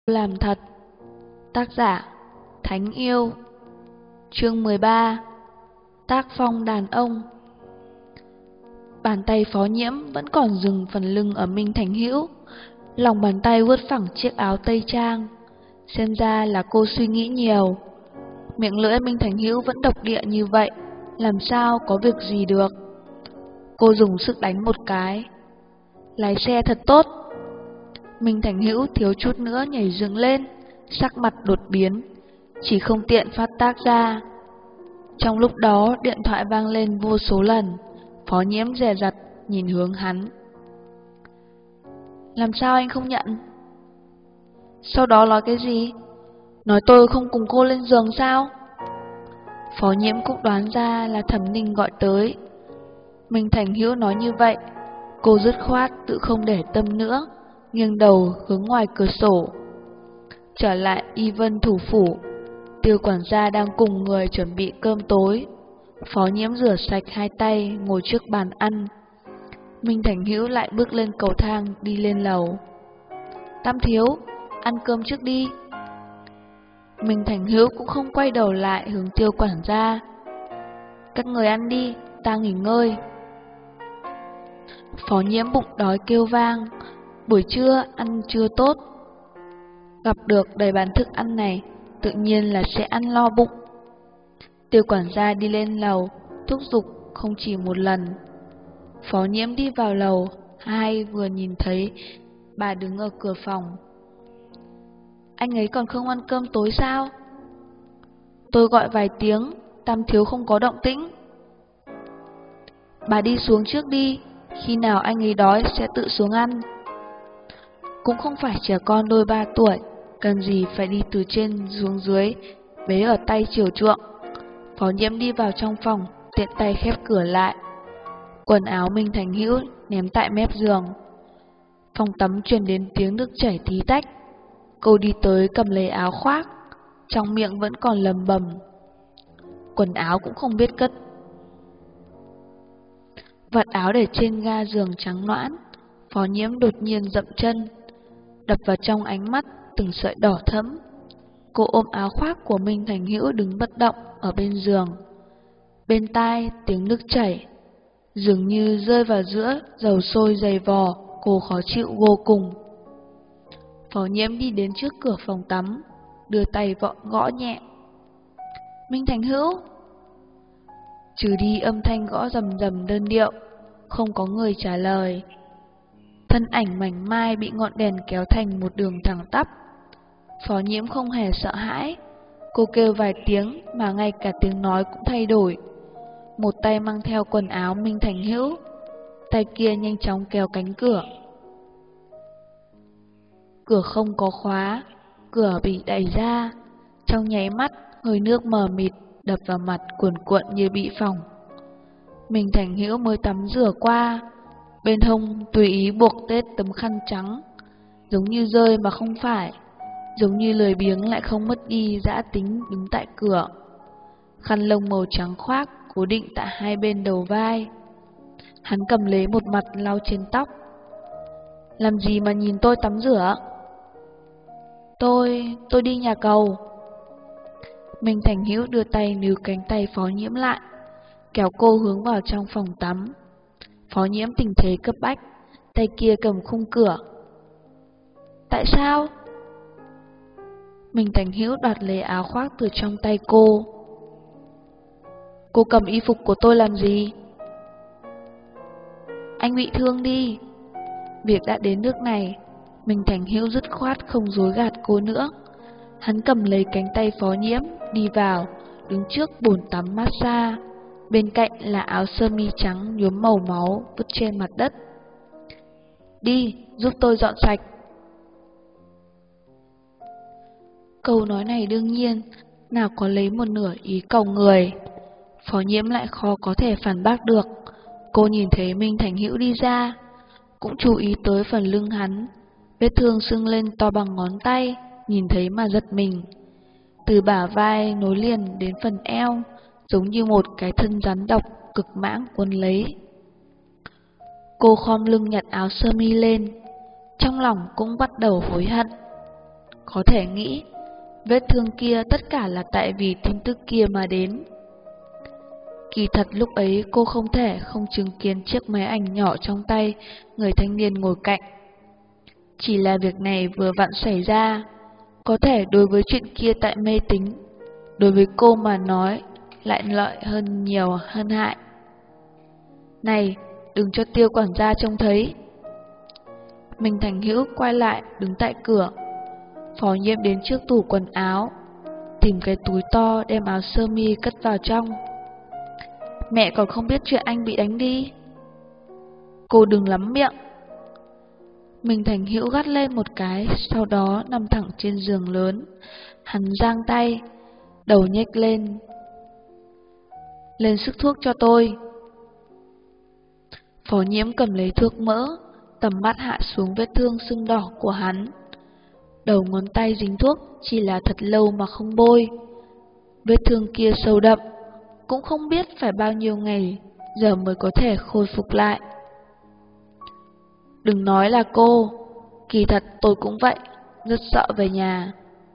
Làm thật. Tác giả Thánh Yêu. Chương 13. Tác phong đàn ông. Bàn tay Phó Nhiễm vẫn còn dừng phần lưng ở Minh Thành Hữu. Lòng bàn tay vuốt phẳng chiếc áo tây trang. Xem ra là cô suy nghĩ nhiều. Miệng lưỡi Minh Thành Hữu vẫn độc địa như vậy, làm sao có việc gì được. Cô dùng sức đánh một cái. Lái xe thật tốt. Minh Thành Hữu thiếu chút nữa nhảy dựng lên, sắc mặt đột biến, chỉ không tiện phát tác ra. Trong lúc đó điện thoại vang lên vô số lần. Phó Nhiễm dè dặt nhìn hướng hắn. Làm sao anh không nhận? Sau đó nói cái gì? Nói tôi không cùng cô lên giường sao? Phó Nhiễm cũng đoán ra là Thẩm Ninh gọi tới. Minh Thành Hữu nói như vậy, cô dứt khoát tự không để tâm nữa, nghiêng đầu hướng ngoài cửa sổ. Trở lại Y Vân thủ phủ, Tiêu quản gia đang cùng người chuẩn bị cơm tối. Phó Nhiễm rửa sạch hai tay, ngồi trước bàn ăn. Minh Thành Hữu lại bước lên cầu thang đi lên lầu. Tam thiếu, ăn cơm trước đi. Minh Thành Hữu cũng không quay đầu lại hướng Tiêu quản gia. Các người ăn đi, ta nghỉ ngơi. Phó Nhiễm bụng đói kêu vang, buổi trưa ăn trưa tốt. Gặp được đầy bàn thức ăn này, tự nhiên là sẽ ăn no bụng. Tiêu quản gia đi lên lầu, thúc giục không chỉ một lần. Phó Nhiễm đi vào lầu, hai vừa nhìn thấy bà đứng ở cửa phòng. Anh ấy còn không ăn cơm tối sao? Tôi gọi vài tiếng, Tam thiếu không có động tĩnh. Bà đi xuống trước đi, khi nào anh ấy đói sẽ tự xuống ăn. Cũng không phải trẻ con đôi 3 tuổi, cần gì phải đi từ trên xuống dưới, bế ở tay chiều chuộng. Phó Nhiễm đi vào trong phòng, tiện tay khép cửa lại. Quần áo Minh Thành Hữu ném tại mép giường. Phòng tắm truyền đến tiếng nước chảy tí tách. Cô đi tới cầm lấy áo khoác, trong miệng vẫn còn lầm bầm. Quần áo cũng không biết cất. Vạt áo để trên ga giường trắng nõn. Phó Nhiễm đột nhiên dậm chân, đập vào trong ánh mắt từng sợi đỏ thẫm. Cô ôm áo khoác của Minh Thành Hữu đứng bất động ở bên giường. Bên tai tiếng nước chảy, dường như rơi vào giữa dầu sôi dày vò, cô khó chịu vô cùng. Phó Nhiễm đi đến trước cửa phòng tắm, đưa tay gõ nhẹ. Minh Thành Hữu. Trừ đi âm thanh gõ rầm rầm đơn điệu, không có người trả lời. Thân ảnh mảnh mai bị ngọn đèn kéo thành một đường thẳng tắp. Phó Nhiễm không hề sợ hãi. Cô kêu vài tiếng mà ngay cả tiếng nói cũng thay đổi. Một tay mang theo quần áo Minh Thành Hữu, tay kia nhanh chóng kéo cánh cửa. Cửa không có khóa, cửa bị đẩy ra. Trong nháy mắt, hơi nước mờ mịt đập vào mặt cuồn cuộn như bị phỏng. Minh Thành Hữu mới tắm rửa qua, bên hông tùy ý buộc tết tấm khăn trắng, giống như rơi mà không phải, giống như lười biếng lại không mất đi dã tính đứng tại cửa. Khăn lông màu trắng khoác cố định tại hai bên đầu vai. Hắn cầm lấy một mặt lau trên tóc. Làm gì mà nhìn tôi tắm rửa? Tôi đi nhà cầu. Minh Thành Hữu đưa tay níu cánh tay Phó Nhiễm lại, kéo cô hướng vào trong phòng tắm. Phó Nhiễm tình thế cấp bách, tay kia cầm khung cửa. Tại sao? Minh Thành Hữu đoạt lấy áo khoác từ trong tay cô. Cô cầm y phục của tôi làm gì? Anh bị thương đi. Việc đã đến nước này, Minh Thành Hữu dứt khoát không dối gạt cô nữa. Hắn cầm lấy cánh tay Phó Nhiễm, đi vào, đứng trước bồn tắm massage. Bên cạnh là áo sơ mi trắng nhuốm màu máu vứt trên mặt đất. Đi, giúp tôi dọn sạch. Câu nói này đương nhiên, nào có lấy một nửa ý cầu người. Phó Nhiễm lại khó có thể phản bác được. Cô nhìn thấy Minh Thành Hữu đi ra, cũng chú ý tới phần lưng hắn. Vết thương sưng lên to bằng ngón tay, nhìn thấy mà giật mình. Từ bả vai nối liền đến phần eo, giống như một cái thân rắn độc cực mãng cuốn lấy. Cô khom lưng nhặt áo sơ mi lên, trong lòng cũng bắt đầu hối hận. Có thể nghĩ, vết thương kia tất cả là tại vì tin tức kia mà đến. Kỳ thật lúc ấy cô không thể không chứng kiến chiếc máy ảnh nhỏ trong tay người thanh niên ngồi cạnh. Chỉ là việc này vừa vặn xảy ra, có thể đối với chuyện kia tại mê tín, đối với cô mà nói lại lợi hơn nhiều hơn hại. Này, đừng cho Tiêu quản gia trông thấy. Minh Thành Hữu quay lại đứng tại cửa. Phó Nhiễm đến trước tủ quần áo, tìm cái túi to đem áo sơ mi cất vào trong. Mẹ còn không biết chuyện anh bị đánh đi. Cô đừng lắm miệng. Minh Thành Hữu gắt lên một cái, sau đó nằm thẳng trên giường lớn. Hắn giang tay, đầu nhếch lên. Lên sức thuốc cho tôi. Phó Nhiễm cầm lấy thuốc mỡ, tầm mắt hạ xuống vết thương sưng đỏ của hắn. Đầu ngón tay dính thuốc chỉ là thật lâu mà không bôi. Vết thương kia sâu đậm, cũng không biết phải bao nhiêu ngày giờ mới có thể khôi phục lại. Đừng nói là cô, kỳ thật tôi cũng vậy, rất sợ về nhà.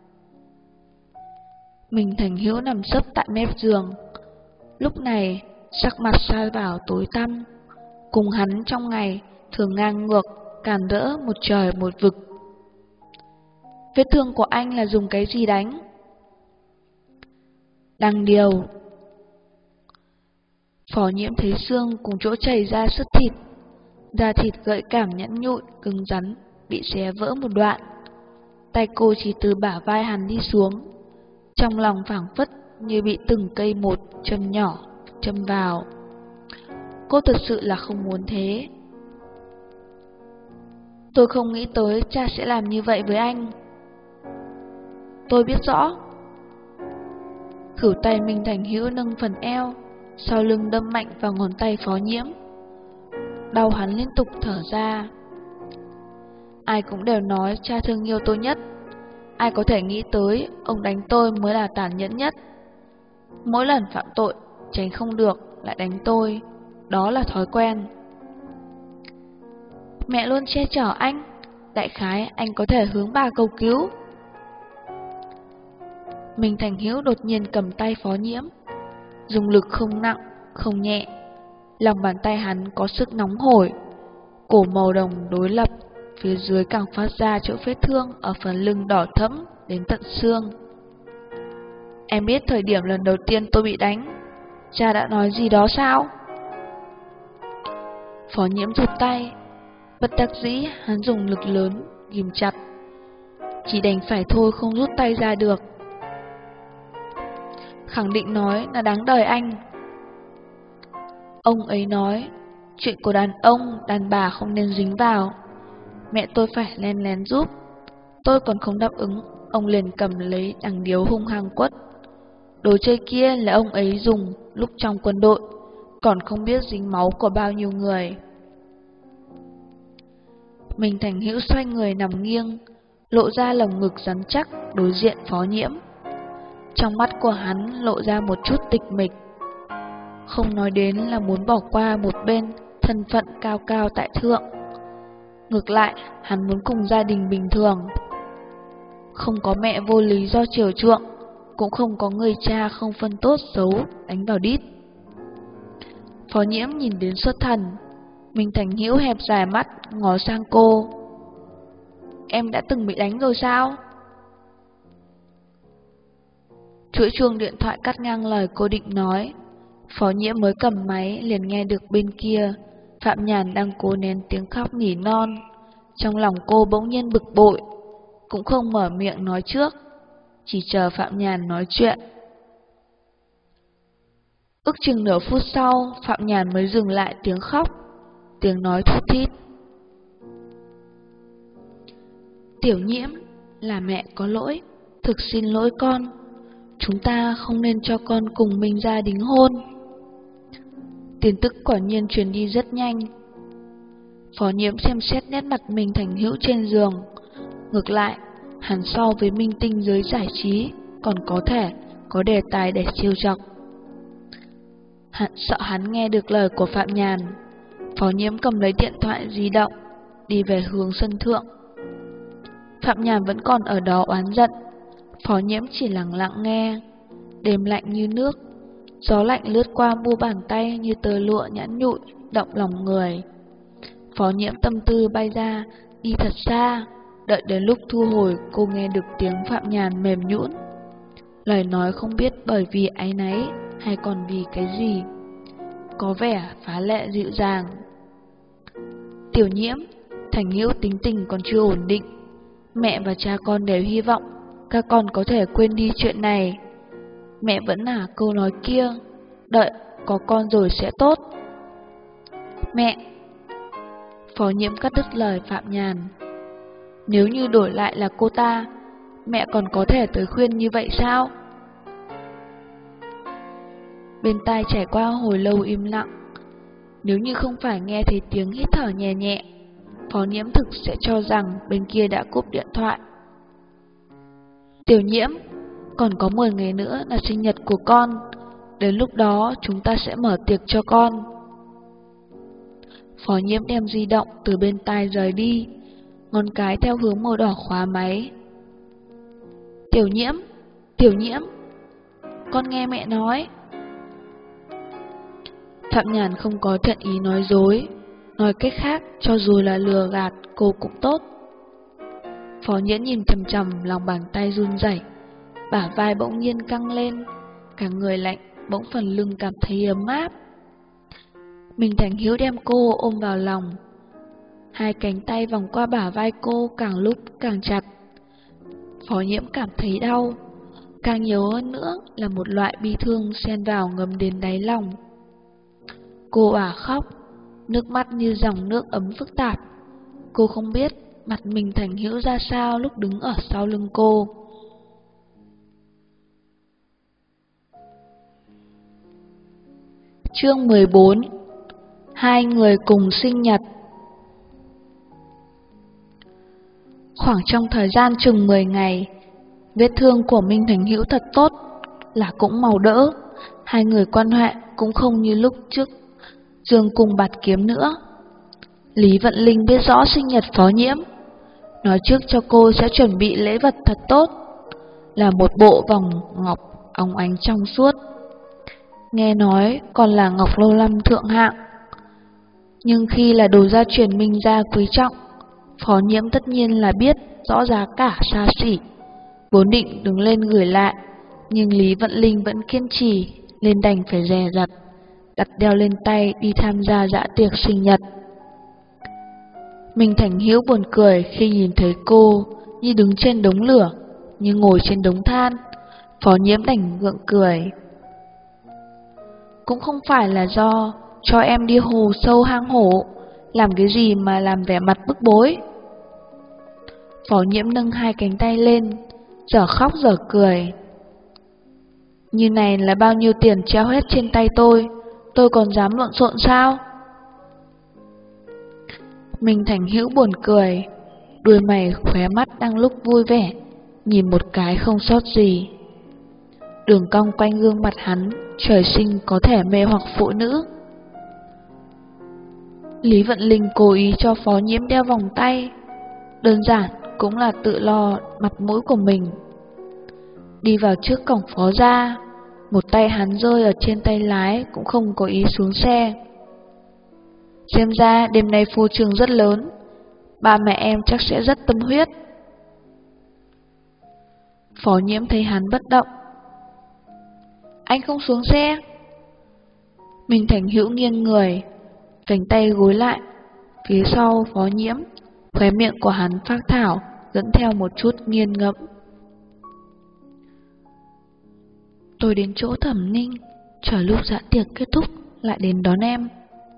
Minh Thành Hữu nằm sấp tại mép giường. Lúc này, sắc mặt sa vào tối tăm. Cùng hắn trong ngày thường ngang ngược, càn rỡ một trời một vực. Vết thương của anh là dùng cái gì đánh? Đằng điều. Phó Nhiễm thấy xương cùng chỗ chảy ra sứt thịt. Da thịt gợi cảm nhẵn nhụi, cứng rắn, bị xé vỡ một đoạn. Tay cô chỉ từ bả vai hắn đi xuống. Trong lòng phảng phất như bị từng cây một châm nhỏ, châm vào. Cô thật sự là không muốn thế. Tôi không nghĩ tới cha sẽ làm như vậy với anh. Tôi biết rõ. Khửu tay Minh Thành Hữu nâng phần eo, sau lưng đâm mạnh vào ngón tay Phó Nhiễm. Đau hắn liên tục thở ra. Ai cũng đều nói cha thương yêu tôi nhất. Ai có thể nghĩ tới ông đánh tôi mới là tàn nhẫn nhất. Mỗi lần phạm tội, tránh không được lại đánh tôi. Đó là thói quen. Mẹ luôn che chở anh. Đại khái anh có thể hướng bà cầu cứu. Minh Thành Hữu đột nhiên cầm tay Phó Nhiễm, dùng lực không nặng, không nhẹ. Lòng bàn tay hắn có sức nóng hổi. Cổ màu đồng đối lập, phía dưới càng phát ra chỗ vết thương ở phần lưng đỏ thẫm đến tận xương. Em biết thời điểm lần đầu tiên tôi bị đánh, cha đã nói gì đó sao? Phó Nhiễm rụt tay. Bất đắc dĩ, hắn dùng lực lớn, ghim chặt. Chỉ đành phải thôi, không rút tay ra được. Khẳng định nói là đáng đời anh. Ông ấy nói, chuyện của đàn ông, đàn bà không nên dính vào. Mẹ tôi phải len lén giúp. Tôi còn không đáp ứng, ông liền cầm lấy đằng điếu hung hăng quất. Đồ chơi kia là ông ấy dùng lúc trong quân đội, còn không biết dính máu của bao nhiêu người. Minh Thành Hữu xoay người nằm nghiêng, lộ ra lồng ngực rắn chắc đối diện Phó Nhiễm. Trong mắt của hắn lộ ra một chút tịch mịch. Không nói đến là muốn bỏ qua một bên thân phận cao cao tại thượng. Ngược lại, hắn muốn cùng gia đình bình thường. Không có mẹ vô lý do chiều chuộng, cũng không có người cha không phân tốt xấu đánh vào đít. Phó Nhiễm nhìn đến xuất thần. Minh Thành Hữu hẹp dài mắt ngó sang cô. Em đã từng bị đánh rồi sao? Chuỗi chuông điện thoại cắt ngang lời cô định nói. Phó Nhiễm mới cầm máy liền nghe được bên kia Phạm Nhàn đang cố nén tiếng khóc nỉ non. Trong lòng cô bỗng nhiên bực bội, cũng không mở miệng nói trước, chỉ chờ Phạm Nhàn nói chuyện. Ước chừng nửa phút sau, Phạm Nhàn mới dừng lại tiếng khóc, tiếng nói thút thít. Tiểu Nhiễm, là mẹ có lỗi, thực xin lỗi con. Chúng ta không nên cho con cùng Minh gia đính hôn. Tin tức quả nhiên truyền đi rất nhanh. Phó Nhiễm xem xét nét mặt Minh Thành Hữu trên giường. Ngược lại, hắn so với minh tinh giới giải trí còn có thể có đề tài để trêu chọc. Sợ hắn nghe được lời của Phạm Nhàn, Phó Nhiễm cầm lấy điện thoại di động, đi về hướng sân thượng. Phạm Nhàn vẫn còn ở đó oán giận. Phó Nhiễm chỉ lặng lặng nghe. Đêm lạnh như nước, gió lạnh lướt qua mu bàn tay như tơ lụa nhẵn nhụi, động lòng người. Phó Nhiễm tâm tư bay ra, đi thật xa. Đợi đến lúc thu hồi, cô nghe được tiếng Phạm Nhàn mềm nhũn. Lời nói không biết bởi vì áy náy hay còn vì cái gì, có vẻ phá lệ dịu dàng. Tiểu Nhiễm, Thành Hữu tính tình còn chưa ổn định. Mẹ và cha con đều hy vọng các con có thể quên đi chuyện này. Mẹ vẫn là câu nói kia, đợi có con rồi sẽ tốt. Mẹ! Phó Nhiễm cắt đứt lời Phạm Nhàn. Nếu như đổi lại là cô ta, mẹ còn có thể tới khuyên như vậy sao? Bên tai trải qua hồi lâu im lặng. Nếu như không phải nghe thấy tiếng hít thở nhẹ nhẹ, Phó Nhiễm thực sẽ cho rằng bên kia đã cúp điện thoại. Tiểu Nhiễm, còn có 10 ngày nữa là sinh nhật của con. Đến lúc đó chúng ta sẽ mở tiệc cho con. Phó Nhiễm đem di động từ bên tai rời đi, ngón cái theo hướng màu đỏ khóa máy. Tiểu Nhiễm, con nghe mẹ nói. Phạm Nhàn không có thiện ý nói dối, nói cách khác, cho dù là lừa gạt cô cũng tốt. Phó Nhiễm nhìn chằm chằm lòng bàn tay run rẩy, bả vai bỗng nhiên căng lên, cả người lạnh, bỗng phần lưng cảm thấy ấm áp. Mình Thành Hiếu đem cô ôm vào lòng, hai cánh tay vòng qua bả vai cô càng lúc càng chặt. Phó Nhiễm cảm thấy đau, càng nhiều hơn nữa là một loại bi thương xen vào ngấm đến đáy lòng. Cô òa khóc, nước mắt như dòng nước ấm phức tạp. Cô không biết mặt mình Thành Hữu ra sao lúc đứng ở sau lưng cô. Chương 14. Hai người cùng sinh nhật. Khoảng trong thời gian chừng 10 ngày, vết thương của Minh Thành Hữu thật tốt, là cũng màu đỡ. Hai người quan hệ cũng không như lúc trước Dương cùng bạt kiếm nữa. Lý Vận Linh biết rõ sinh nhật Phó Nhiễm, nói trước cho cô sẽ chuẩn bị lễ vật thật tốt, là một bộ vòng ngọc óng ánh trong suốt. Nghe nói còn là ngọc lâu năm thượng hạng. Nhưng khi là đồ gia truyền Minh gia quý trọng, Phó Nhiễm tất nhiên là biết rõ giá cả xa xỉ, vốn định đứng lên gửi lại, nhưng Lý Vận Linh vẫn kiên trì, nên đành phải dè dặt đặt đeo lên tay đi tham gia dạ tiệc sinh nhật. Minh Thành Hữu buồn cười khi nhìn thấy cô như đứng trên đống lửa, như ngồi trên đống than. Phó Nhiễm đành gượng cười. Cũng không phải là do cho em đi hồ sâu hang hổ, làm cái gì mà làm vẻ mặt bức bối. Phó Nhiễm nâng hai cánh tay lên, dở khóc dở cười. Như này là bao nhiêu tiền treo hết trên tay tôi còn dám lộn xộn sao? Minh Thành Hữu buồn cười, đuôi mày khóe mắt đang lúc vui vẻ, nhìn một cái không sót gì. Đường cong quanh gương mặt hắn, trời sinh có thể mê hoặc phụ nữ. Lý Vận Linh cố ý cho Phó Nhiễm đeo vòng tay, đơn giản cũng là tự lo mặt mũi của mình. Đi vào trước cổng Phó gia, một tay hắn rơi ở trên tay lái, cũng không có ý xuống xe. Xem ra đêm nay phô trương rất lớn, ba mẹ em chắc sẽ rất tâm huyết. Phó Nhiễm thấy hắn bất động. Anh không xuống xe? Minh Thành Hữu nghiêng người, cánh tay gối lại phía sau Phó Nhiễm, khóe miệng của hắn phác thảo, dẫn theo một chút nghiền ngẫm. Tôi đến chỗ Thẩm Ninh, chờ lúc dạ tiệc kết thúc lại đến đón em.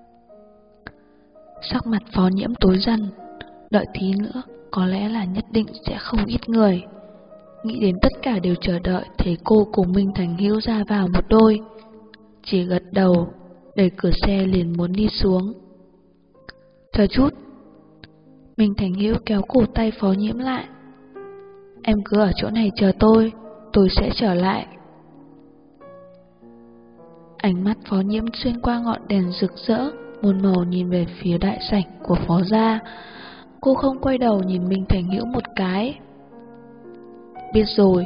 Sắc mặt Phó Nhiễm tối dần, đợi tí nữa có lẽ là nhất định sẽ không ít người. Nghĩ đến tất cả đều chờ đợi thấy cô cùng Minh Thành Hữu ra vào một đôi, chỉ gật đầu, đẩy cửa xe liền muốn đi xuống. Chờ chút. Minh Thành Hữu kéo cổ tay Phó Nhiễm lại. Em cứ ở chỗ này chờ tôi sẽ trở lại. Ánh mắt Phó Nhiễm xuyên qua ngọn đèn rực rỡ muôn màu nhìn về phía đại sảnh của Phó gia. cô không quay đầu nhìn Minh Thành Hữu một cái. Biết rồi.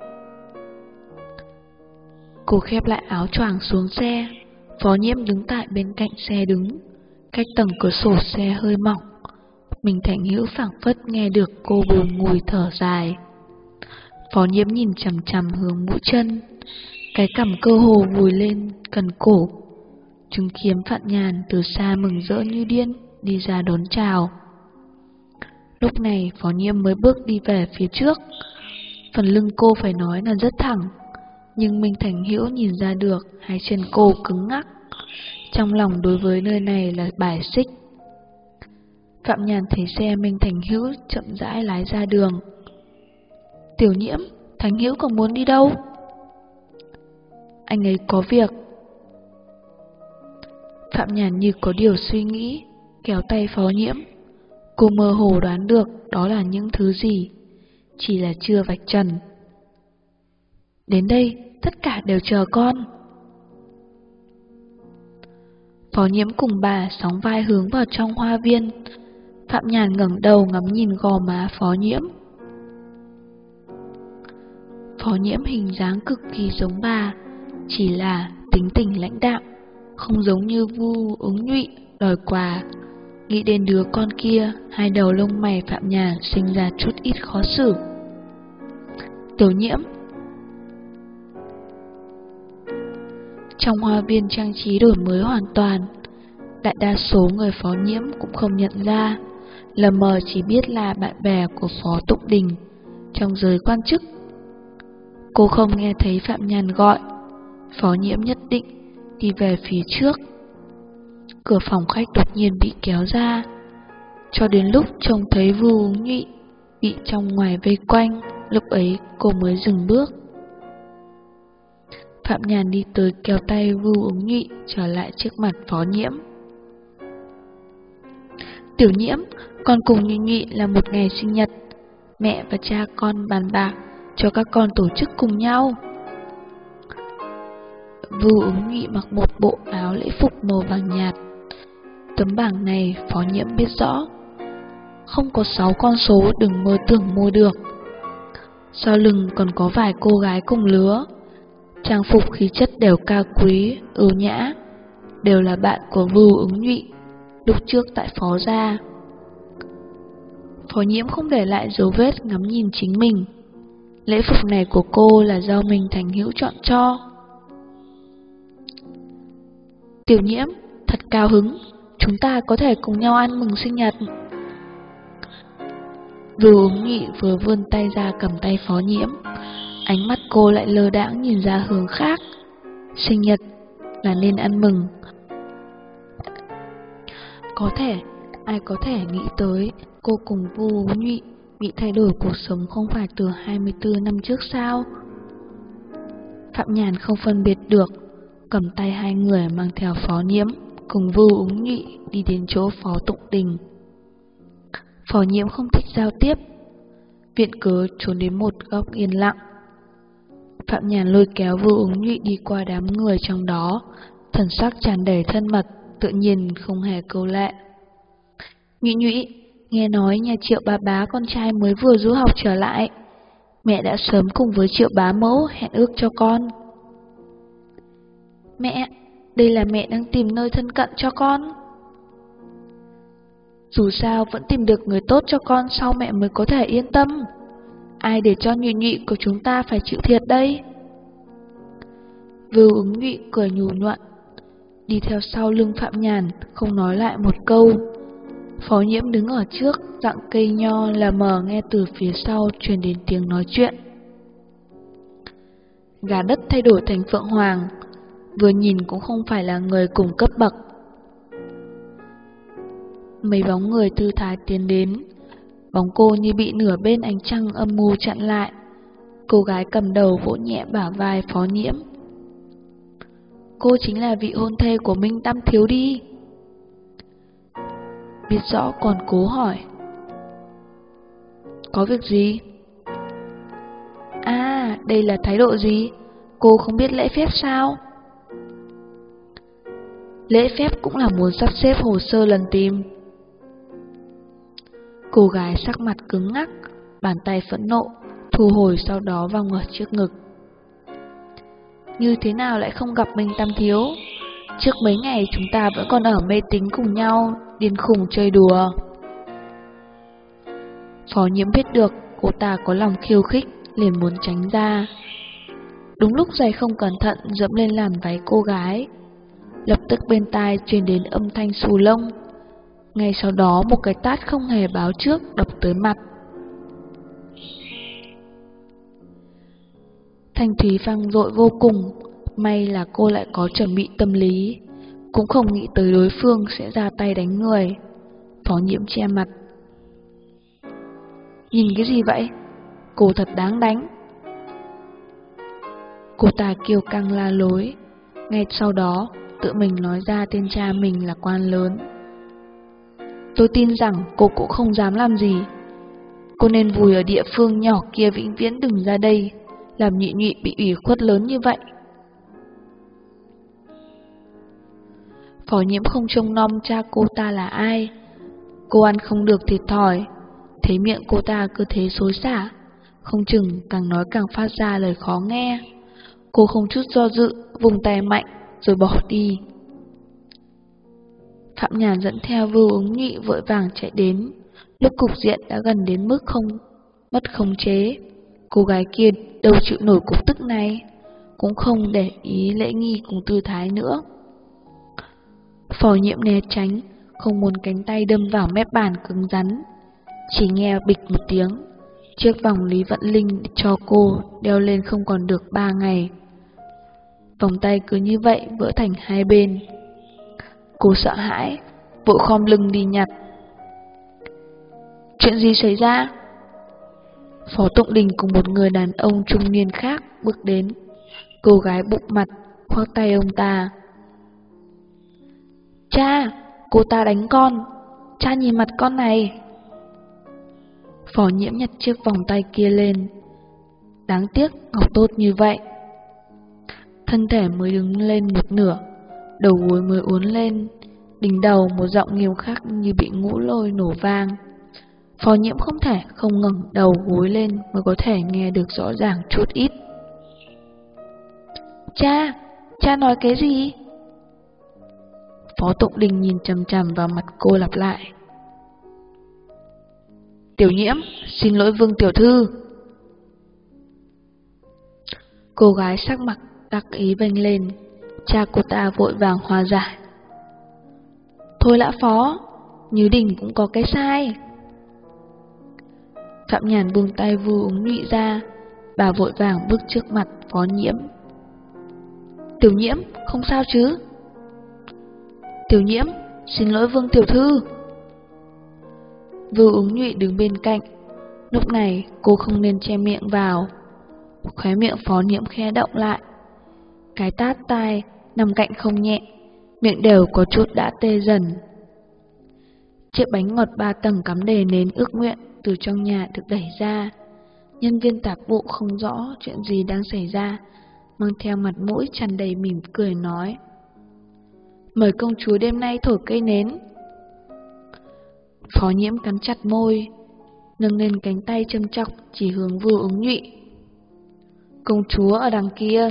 Cô khép lại áo choàng xuống xe. Phó Nhiễm đứng tại bên cạnh xe đứng, cách tầng cửa sổ xe hơi mỏng. Minh Thành Hữu phảng phất nghe được cô buồn ngùi thở dài. Phó Nhiễm nhìn chằm chằm hướng mũi chân, cái cằm cơ hồ vùi lên cần cổ. Chứng kiến Phạm Nhàn từ xa mừng rỡ như điên đi ra đón chào. Lúc này Phó Nhiễm mới bước đi về phía trước. Phần lưng cô phải nói là rất thẳng, nhưng Minh Thành Hữu nhìn ra được hai chân cô cứng ngắc. Trong lòng đối với nơi này là bài xích. Phạm Nhàn thấy xe Minh Thành Hữu chậm rãi lái ra đường. Tiểu Nhiễm, Thành Hữu còn muốn đi đâu? Anh ấy có việc. Phạm Nhàn như có điều suy nghĩ, kéo tay Phó Nhiễm. Cô mơ hồ đoán được đó là những thứ gì, chỉ là chưa vạch trần. Đến đây, tất cả đều chờ con. Phó Nhiễm cùng bà sóng vai hướng vào trong hoa viên. Phạm Nhàn ngẩng đầu ngắm nhìn gò má Phó Nhiễm. Phó Nhiễm hình dáng cực kỳ giống bà, chỉ là tính tình lãnh đạm, không giống như Vu Ứng Nhụy đòi quà. Nghĩ đến đứa con kia, hai đầu lông mày Phạm Nhàn sinh ra chút ít khó xử. Tiểu Nhiễm. Trong hoa viên trang trí đổi mới hoàn toàn, đại đa số người Phó Nhiễm cũng không nhận ra, lờ mờ chỉ biết là bạn bè của Phó Tụng Đình trong giới quan chức. Cô không nghe thấy Phạm Nhàn gọi, Phó Nhiễm nhất định đi về phía trước. Cửa phòng khách đột nhiên bị kéo ra, cho đến lúc trông thấy Vu Ứng Nhụy bị trong ngoài vây quanh, lúc ấy cô mới dừng bước. Phạm Nhàn đi tới kéo tay Vu Ứng Nhụy trở lại trước mặt Phó Nhiễm. Tiểu Nhiễm, con cùng Nhụy Nhụy là một ngày sinh nhật, mẹ và cha con bàn bạc cho các con tổ chức cùng nhau. Vu Ứng Nhụy mặc một bộ áo lễ phục màu vàng nhạt. Tấm bảng này Phó Nhiễm biết rõ, không có 6 con số đừng mơ tưởng mua được. Sau lưng còn có vài cô gái cùng lứa, trang phục khí chất đều cao quý, ưu nhã, đều là bạn của Vu Ứng Nhụy lúc trước tại Phó gia. Phó Nhiễm không để lại dấu vết ngắm nhìn chính mình. Lễ phục này của cô là do Minh Thành Hữu chọn cho. Tiểu Nhiễm, thật cao hứng, chúng ta có thể cùng nhau ăn mừng sinh nhật. Vu Ứng Nhụy vừa vươn tay ra cầm tay Phó Nhiễm, ánh mắt cô lại lơ đãng nhìn ra hướng khác. Sinh nhật là nên ăn mừng. Có thể, ai có thể nghĩ tới cô cùng Vu Ứng Nhụy bị thay đổi cuộc sống không phải từ 24 năm trước sao? Phạm Nhàn không phân biệt được, cầm tay hai người mang theo Phó Nhiễm cùng Vu Ứng Nhụy đi đến chỗ Phó Tụng Đình. Phó Nhiễm không thích giao tiếp, viện cớ trốn đến một góc yên lặng. Phạm Nhàn lôi kéo Vu Ứng Nhụy đi qua đám người trong đó, thần sắc tràn đầy thân mật, tự nhiên không hề câu lệ. Nhụy Nhụy, nghe nói nhà Triệu bá bá con trai mới vừa du học trở lại, mẹ đã sớm cùng với Triệu bá mẫu hẹn ước cho con. Mẹ, đây là mẹ đang tìm nơi thân cận cho con. Dù sao vẫn tìm được người tốt cho con sau mẹ mới có thể yên tâm. Ai để cho Nhụy Nhụy của chúng ta phải chịu thiệt đây? Vu Ứng Nhụy cười nhủ nhọn, đi theo sau lưng Phạm Nhàn, không nói lại một câu. Phó Nhiễm đứng ở trước dạng cây nho là mờ nghe từ phía sau truyền đến tiếng nói chuyện. Gà đất thay đổi thành phượng hoàng, vừa nhìn cũng không phải là người cùng cấp bậc. Mấy bóng người tư thái tiến đến, bóng cô như bị nửa bên ánh trăng âm mưu chặn lại. Cô gái cầm đầu vỗ nhẹ bả vai Phó Nhiễm. Cô chính là vị hôn thê của Minh Tam Thiếu đi. Biết rõ còn cố hỏi. Có việc gì? À, đây là thái độ gì? Cô không biết lễ phép sao? Lễ phép cũng là muốn sắp xếp hồ sơ lần tìm. Cô gái sắc mặt cứng ngắc, bàn tay phẫn nộ, thu hồi sau đó vòng ở trước ngực. Như thế nào lại không gặp Minh Tam Thiếu? Trước mấy ngày chúng ta vẫn còn ở mê tín cùng nhau, điên khùng chơi đùa. Phó Nhiễm biết được cô ta có lòng khiêu khích, liền muốn tránh ra. Đúng lúc giày không cẩn thận dẫm lên làn váy cô gái. Lập tức bên tai truyền đến âm thanh xù lông. Ngay sau đó một cái tát không hề báo trước đập tới mặt. Thanh thúy vang dội vô cùng, may là cô lại có chuẩn bị tâm lý, cũng không nghĩ tới đối phương sẽ ra tay đánh người. Phó Nhiễm che mặt. Nhìn cái gì vậy? Cô thật đáng đánh. Cô ta kiêu căng la lối, ngay sau đó tự mình nói ra tên cha mình là quan lớn. Tôi tin rằng cô cũng không dám làm gì. Cô nên vùi ở địa phương nhỏ kia vĩnh viễn đừng ra đây, làm Nhụy Nhụy bị ủy khuất lớn như vậy. Phó Nhiễm không trông nom cha cô ta là ai. Cô ăn không được thịt thòi, thấy miệng cô ta cứ thế xối xả, không chừng càng nói càng phát ra lời khó nghe. Cô không chút do dự, vùng tay mạnh rồi bỏ đi. Phạm Nhàn dẫn theo Vưu Ứng Nhụy vội vàng chạy đến. Lúc cục diện đã gần đến mức mất khống chế, cô gái kia đâu chịu nổi cục tức này, cũng không để ý lễ nghi cùng tư thái nữa. Phó Nhiễm né tránh, không muốn cánh tay đâm vào mép bàn cứng rắn. Chỉ nghe bịch một tiếng, chiếc vòng Lý Vận Linh cho cô đeo lên không còn được 3 ngày. Vòng tay cứ như vậy vỡ thành hai bên. Cô sợ hãi, vội khom lưng đi nhặt. Chuyện gì xảy ra? Phó Tụng Đình cùng một người đàn ông trung niên khác bước đến. Cô gái bụng mặt, khoác tay ông ta. Cha, cô ta đánh con. Cha nhìn mặt con này. Phó Nhiễm nhặt chiếc vòng tay kia lên. Đáng tiếc ngọc tốt như vậy. Thân thể mới đứng lên một nửa, đầu gối mới uốn lên, đỉnh đầu một giọng nghiêm khắc như bị ngũ lôi nổ vang. Phó Nhiễm không thể không ngẩng đầu gối lên mới có thể nghe được rõ ràng chút ít. Cha nói cái gì? Phó Tụng Đình nhìn chằm chằm vào mặt cô lặp lại. Tiểu Nhiễm, xin lỗi Vương tiểu thư. Cô gái sắc mặt đắc ý vênh lên, cha cô ta vội vàng hòa giải. Thôi lã Phó, Như Đình cũng có cái sai. Phạm Nhàn buông tay Vưu Ứng Nhụy ra, bà vội vàng bước trước mặt Phó Nhiễm. Tiểu Nhiễm, không sao chứ? Tiểu Nhiễm, xin lỗi Vương tiểu thư. Vưu Ứng Nhụy đứng bên cạnh. Lúc này cô không nên che miệng vào. Khóe miệng Phó Nhiễm khẽ động lại. Cái tát tai nằm cạnh không nhẹ, miệng đều có chút đã tê dần. Chiếc bánh ngọt 3 tầng cắm đề nến ước nguyện từ trong nhà được đẩy ra. Nhân viên tạp vụ không rõ chuyện gì đang xảy ra, mang theo mặt mũi tràn đầy mỉm cười nói: Mời công chúa đêm nay thổi cây nến. Phó Nhiễm cắn chặt môi, nâng lên cánh tay châm chọc chỉ hướng Vưu Ứng Nhụy. Công chúa ở đằng kia.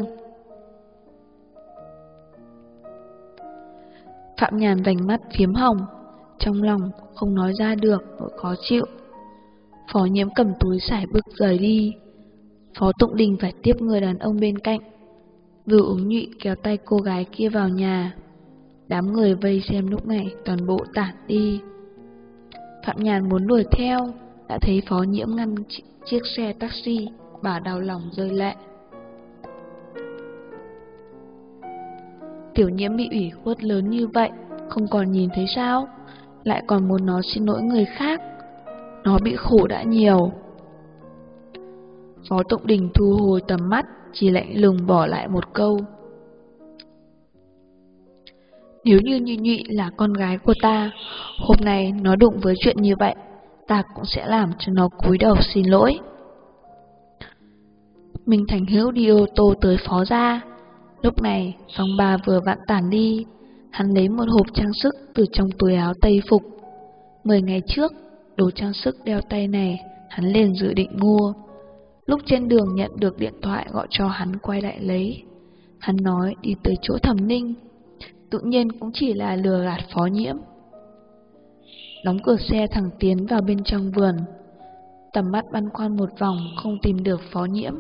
Phạm Nhàn vành mắt phiếm hồng, trong lòng không nói ra được nỗi khó chịu. Phó Nhiễm cầm túi sải bước rời đi. Phó Tụng Đình phải tiếp người đàn ông bên cạnh. Vưu Ứng Nhụy kéo tay cô gái kia vào nhà. Đám người vây xem lúc này toàn bộ tản đi. Phạm Nhàn muốn đuổi theo, đã thấy Phó Nhiễm ngăn chiếc xe taxi, bà đau lòng rơi lệ. Tiểu Nhiễm bị ủy khuất lớn như vậy, không còn nhìn thấy sao? Lại còn muốn nó xin lỗi người khác. Nó bị khổ đã nhiều. Phó Tụng Đình thu hồi tầm mắt, chỉ lạnh lùng bỏ lại một câu: Nếu như Nhụy Nhụy là con gái của ta, hôm nay nó đụng với chuyện như vậy, ta cũng sẽ làm cho nó cúi đầu xin lỗi. Minh Thành Hữu đi ô tô tới Phó gia. Lúc này phòng bà vừa vặn tản đi. Hắn lấy một hộp trang sức từ trong túi áo tây phục. 10 ngày trước, Đồ trang sức đeo tay này hắn liền dự định mua. Lúc trên đường nhận được điện thoại gọi cho hắn quay lại lấy. Hắn nói đi tới chỗ Thẩm Ninh, tự nhiên cũng chỉ là lừa gạt Phó Nhiễm. Đóng cửa xe thẳng tiến vào bên trong vườn. Tầm mắt băn khoăn một vòng không tìm được Phó Nhiễm.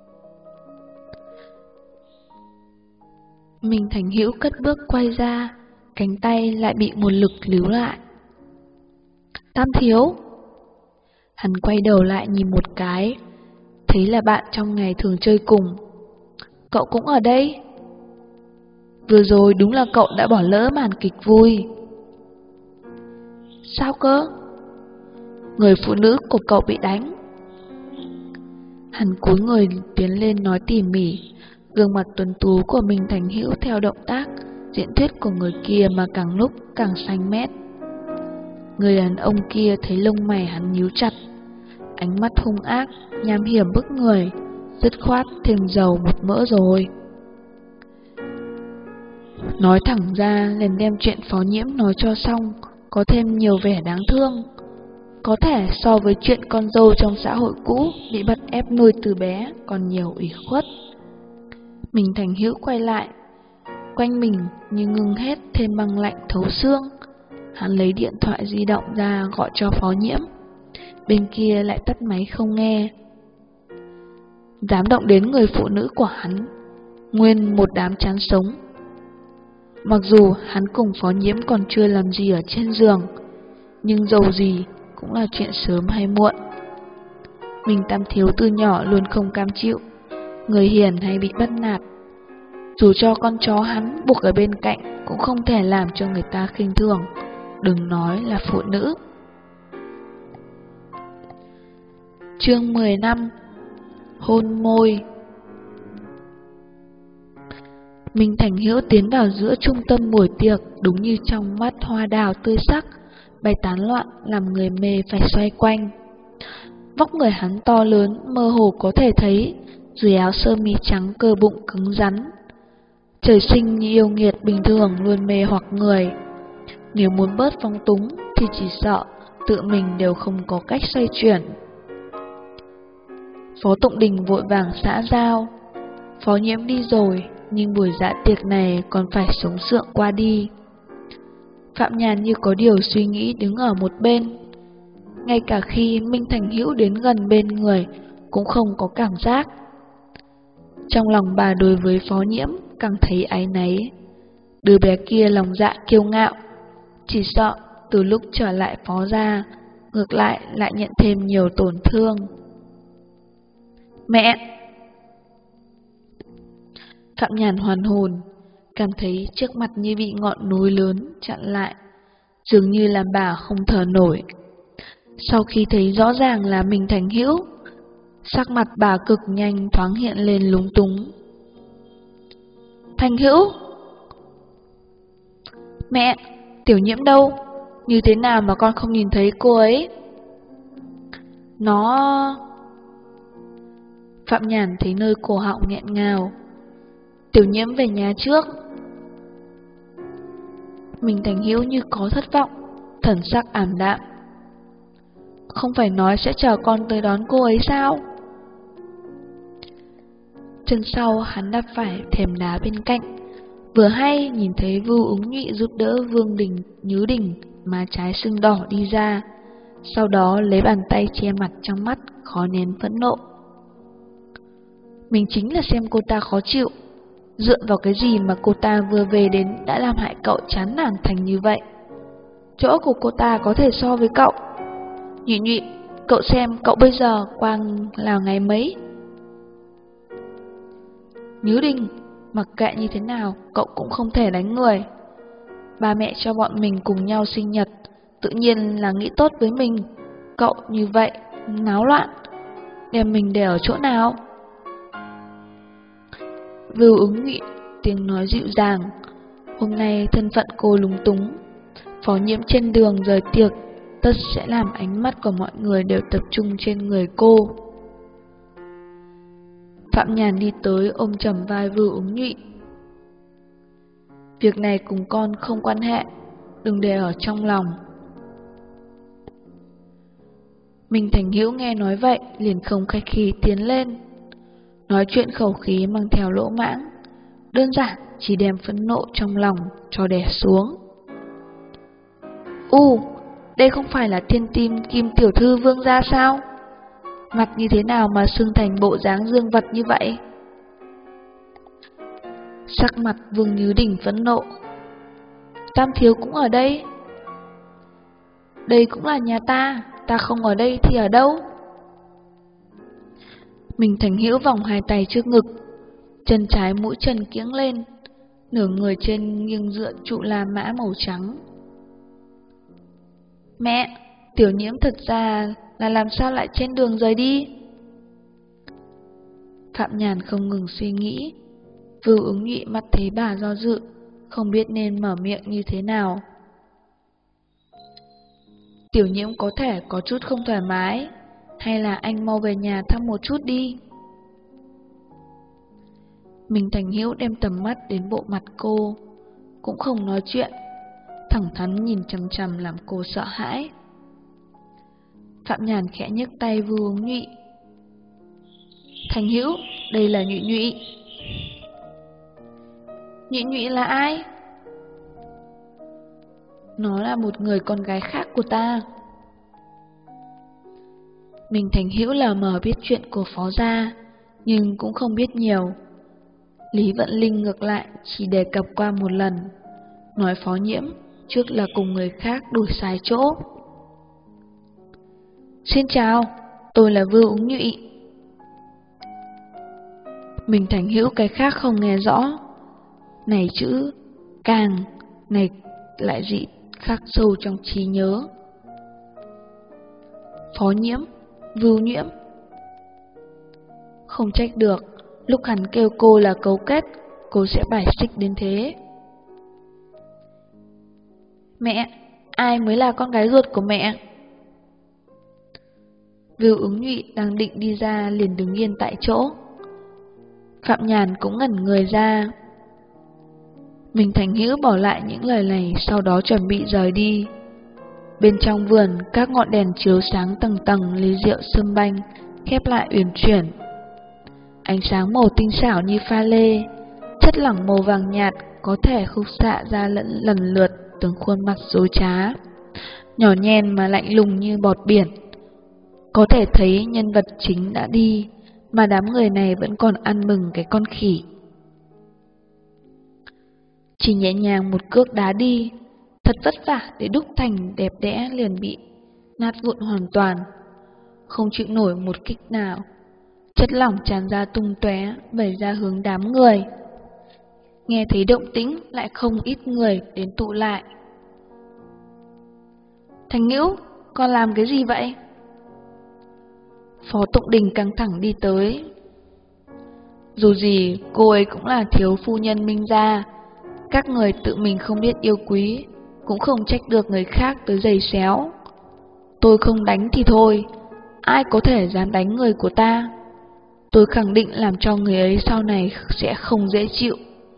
Minh Thành Hữu cất bước quay ra, cánh tay lại bị một lực níu lại. Tam thiếu. Hắn quay đầu lại nhìn một cái, thấy là bạn trong ngày thường chơi cùng. Cậu cũng ở đây? Vừa rồi đúng là cậu đã bỏ lỡ màn kịch vui. Sao cơ? Người phụ nữ của cậu bị đánh. Hắn cúi người tiến lên nói tỉ mỉ, gương mặt tuấn tú của Minh Thành Hữu theo động tác diễn thuyết của người kia mà càng lúc càng xanh mét. Người đàn ông kia thấy lông mày hắn nhíu chặt, ánh mắt hung ác, nham hiểm bức người, dứt khoát thêm dầu một mỡ rồi. Nói thẳng ra liền đem chuyện Phó Nhiễm nói cho xong, có thêm nhiều vẻ đáng thương. Có thể so với chuyện con dâu trong xã hội cũ bị bắt ép nuôi từ bé còn nhiều ủy khuất. Minh Thành Hữu quay lại, quanh mình như ngưng hết thêm băng lạnh thấu xương. Hắn lấy điện thoại di động ra gọi cho Phó Nhiễm. Bên kia lại tắt máy không nghe. Dám động đến người phụ nữ của hắn, nguyên một đám chán sống. Mặc dù hắn cùng Phó Nhiễm còn chưa làm gì ở trên giường, nhưng dầu gì cũng là chuyện sớm hay muộn. Mình Tam thiếu từ nhỏ luôn không cam chịu người hiền hay bị bắt nạt. Dù cho con chó hắn buộc ở bên cạnh cũng không thể làm cho người ta khinh thường, đừng nói là phụ nữ. Chương 15. Hôn môi. Minh Thành Hữu tiến vào giữa trung tâm buổi tiệc, đúng như trong mắt hoa đào tươi sắc, bay tán loạn làm người mê phải xoay quanh. Vóc người hắn to lớn, mơ hồ có thể thấy dưới áo sơ mi trắng cơ bụng cứng rắn. Trời sinh như yêu nghiệt bình thường luôn mê hoặc người. Nếu muốn bớt phóng túng thì chỉ sợ tự mình đều không có cách xoay chuyển. Phó Tụng Đình vội vàng xã giao. Phó Nhiễm đi rồi, nhưng buổi dạ tiệc này còn phải sống sượng qua đi. Phạm Nhàn như có điều suy nghĩ đứng ở một bên. Ngay cả khi Minh Thành Hữu đến gần bên người cũng không có cảm giác. Trong lòng bà đối với Phó Nhiễm càng thấy áy náy. Đứa bé kia lòng dạ kiêu ngạo, chỉ sợ từ lúc trở lại Phó gia, ngược lại nhận thêm nhiều tổn thương. Mẹ! Phạm Nhàn hoàn hồn, cảm thấy trước mặt như bị ngọn núi lớn chặn lại, dường như làm bà không thở nổi. Sau khi thấy rõ ràng là Minh Thành Hữu, sắc mặt bà cực nhanh thoáng hiện lên lúng túng. Thành Hữu! Mẹ! Tiểu Nhiễm đâu? Như thế nào mà con không nhìn thấy cô ấy? Nó... Phạm Nhàn thấy nơi cổ họng nghẹn ngào. Tiểu Nhiễm về nhà trước. Minh Thành Hữu như có thất vọng, thần sắc ảm đạm. Không phải nói sẽ chờ con tới đón cô ấy sao? Chân sau hắn đạp phải thềm đá bên cạnh, vừa hay nhìn thấy Vưu Ứng Nhụy giúp đỡ Vương Đình Nhứ Đình má trái sưng đỏ đi ra, sau đó lấy bàn tay che mặt trong mắt khó nén phẫn nộ. Mình chính là xem cô ta khó chịu, dựa vào cái gì mà cô ta vừa về đến đã làm hại cậu chán nản thành như vậy? Chỗ của cô ta có thể so với cậu. Nhụy Nhụy, cậu xem cậu bây giờ quang là ngày mấy? Nhứ Đình, mặc kệ như thế nào, cậu cũng không thể đánh người. Ba mẹ cho bọn mình cùng nhau sinh nhật, tự nhiên là nghĩ tốt với mình. Cậu như vậy, náo loạn, đem mình để ở chỗ nào? Vưu Ứng Nhụy tiếng nói dịu dàng. Hôm nay thân phận cô lúng túng, Phó Nhiễm trên đường rời tiệc tất sẽ làm ánh mắt của mọi người đều tập trung trên người cô. Phạm Nhàn đi tới ôm chầm vai Vưu Ứng Nhụy. Việc này cùng con không quan hệ, đừng để ở trong lòng. Minh Thành Hữu nghe nói vậy liền không khách khí tiến lên, nói chuyện khẩu khí mang theo lỗ mãng, đơn giản chỉ đem phẫn nộ trong lòng cho đè xuống. Đây không phải là Thiên Tim Kim tiểu thư Vương gia sao? Mặt như thế nào mà xưng thành bộ dáng dương vật như vậy? Sắc mặt Vương Như Đình phẫn nộ. Tam thiếu cũng ở đây. Đây cũng là nhà ta không ở đây thì ở đâu? Minh Thành Hữu vòng hai tay trước ngực, chân trái mũi chân kiếng lên, nửa người trên nghiêng dựa trụ la mã màu trắng. Mẹ, Tiểu Nhiễm thật ra là làm sao lại trên đường rời đi? Phạm Nhàn không ngừng suy nghĩ. Vưu Ứng Nhụy mắt thấy bà do dự, không biết nên mở miệng như thế nào. Tiểu Nhiễm có thể có chút không thoải mái, hay là anh mau về nhà thăm một chút đi. Minh Thành Hữu đem tầm mắt đến bộ mặt cô, cũng không nói chuyện, thẳng thắn nhìn chằm chằm làm cô sợ hãi. Phạm Nhàn khẽ nhấc tay Vưu Ứng Nhụy. Thành Hữu, đây là Nhụy Nhụy. Nhụy Nhụy là ai? Nó là một người con gái khác của ta. Minh Thành Hữu lờ mờ biết chuyện của Phó gia, nhưng cũng không biết nhiều. Lý Vận Linh ngược lại chỉ đề cập qua một lần, nói Phó Nhiễm trước là cùng người khác đổi sai chỗ. Xin chào, tôi là Vưu Ứng Nhụy. Minh Thành Hữu cái khác không nghe rõ. Này chữ càng này lại dị khắc sâu trong trí nhớ. Phó Nhiễm, Vưu Nhiễm. Không trách được, lúc hắn kêu cô là cấu kết, cô sẽ bài xích đến thế. Mẹ, ai mới là con gái ruột của mẹ? Vưu Ứng Nhụy đang định đi ra liền đứng yên tại chỗ. Phạm Nhàn cũng ngẩn người ra. Minh Thành Hữu bỏ lại những lời này, sau đó chuẩn bị rời đi. Bên trong vườn, các ngọn đèn chiếu sáng tầng tầng ly rượu sâm banh, khép lại uyển chuyển. Ánh sáng màu tinh xảo như pha lê, chất lỏng màu vàng nhạt có thể khúc xạ ra lần lượt từng khuôn mặt dối trá, nhỏ nhen mà lạnh lùng như bọt biển. Có thể thấy nhân vật chính đã đi, mà đám người này vẫn còn ăn mừng cái con khỉ. Chỉ nhẹ nhàng một cước đá đi, thật vất vả để đúc thành đẹp đẽ liền bị nát vụn hoàn toàn, không chịu nổi một kích nào. Chất lỏng tràn ra tung tóe, vẩy ra hướng đám người. Nghe thấy động tĩnh lại không ít người đến tụ lại. Thành Hữu, con làm cái gì vậy? Phó Tụng Đình căng thẳng đi tới. Dù gì cô ấy cũng là thiếu phu nhân Minh gia, các người tự mình không biết yêu quý, cũng không trách được người khác tới giày xéo. Tôi không đánh thì thôi, ai có thể dám đánh người của ta? Tôi khẳng định làm cho người ấy sau này sẽ không dễ chịu.